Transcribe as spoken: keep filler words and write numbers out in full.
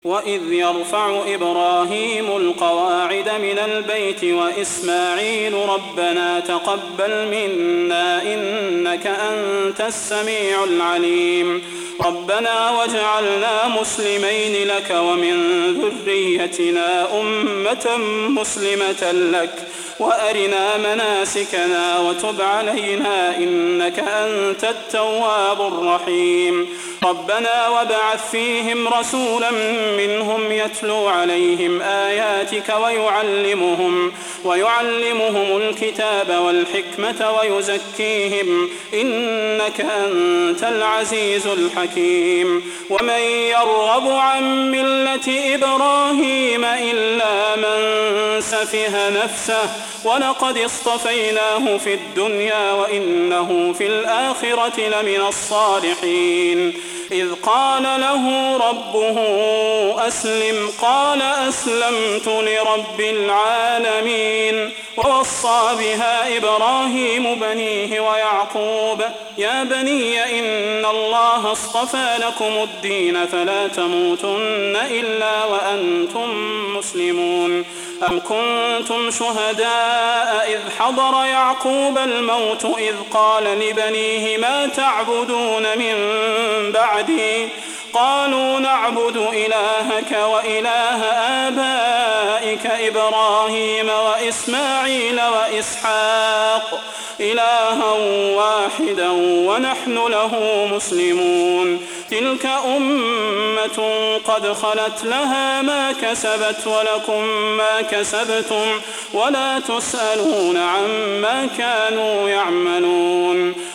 وإذ يرفع إبراهيم القواعد من البيت وإسماعيل ربنا تقبل منا إنك أنت السميع العليم ربنا واجعلنا مسلمين لك ومن ذريتنا أمة مسلمة لك وأرنا مناسكنا وتب علينا إنك أنت التواب الرحيم ربنا وابعث فيهم رسولا منهم يتلو عليهم آياتك ويعلمهم ويعلمهم الكتاب والحكمة ويزكيهم إنك أنت العزيز الحكيم ومن يرغب عن ملة إبراهيم إلا من سفه نفسه ولقد اصطفيناه في الدنيا وإنه في الآخرة لمن الصالحين إذ قال له ربه أسلم قال أسلمت لرب العالمين ووصى بها إبراهيم بنيه ويعقوب يا بني إن الله اصطفى لكم الدين فلا تموتن إلا وأنتم مسلمون أم كنتم شهداء إذ حضر يعقوب الموت إذ قال لبنيه ما تعبدون من بعدي قالوا نعبد إلهك وإله آبائك إبراهيم وإسماعيل وإسحاق إلها واحدا ونحن له مسلمون تلك أمة قد خلت لها ما كسبت ولكم ما كسبتم ولا تسألون عما كانوا يعملون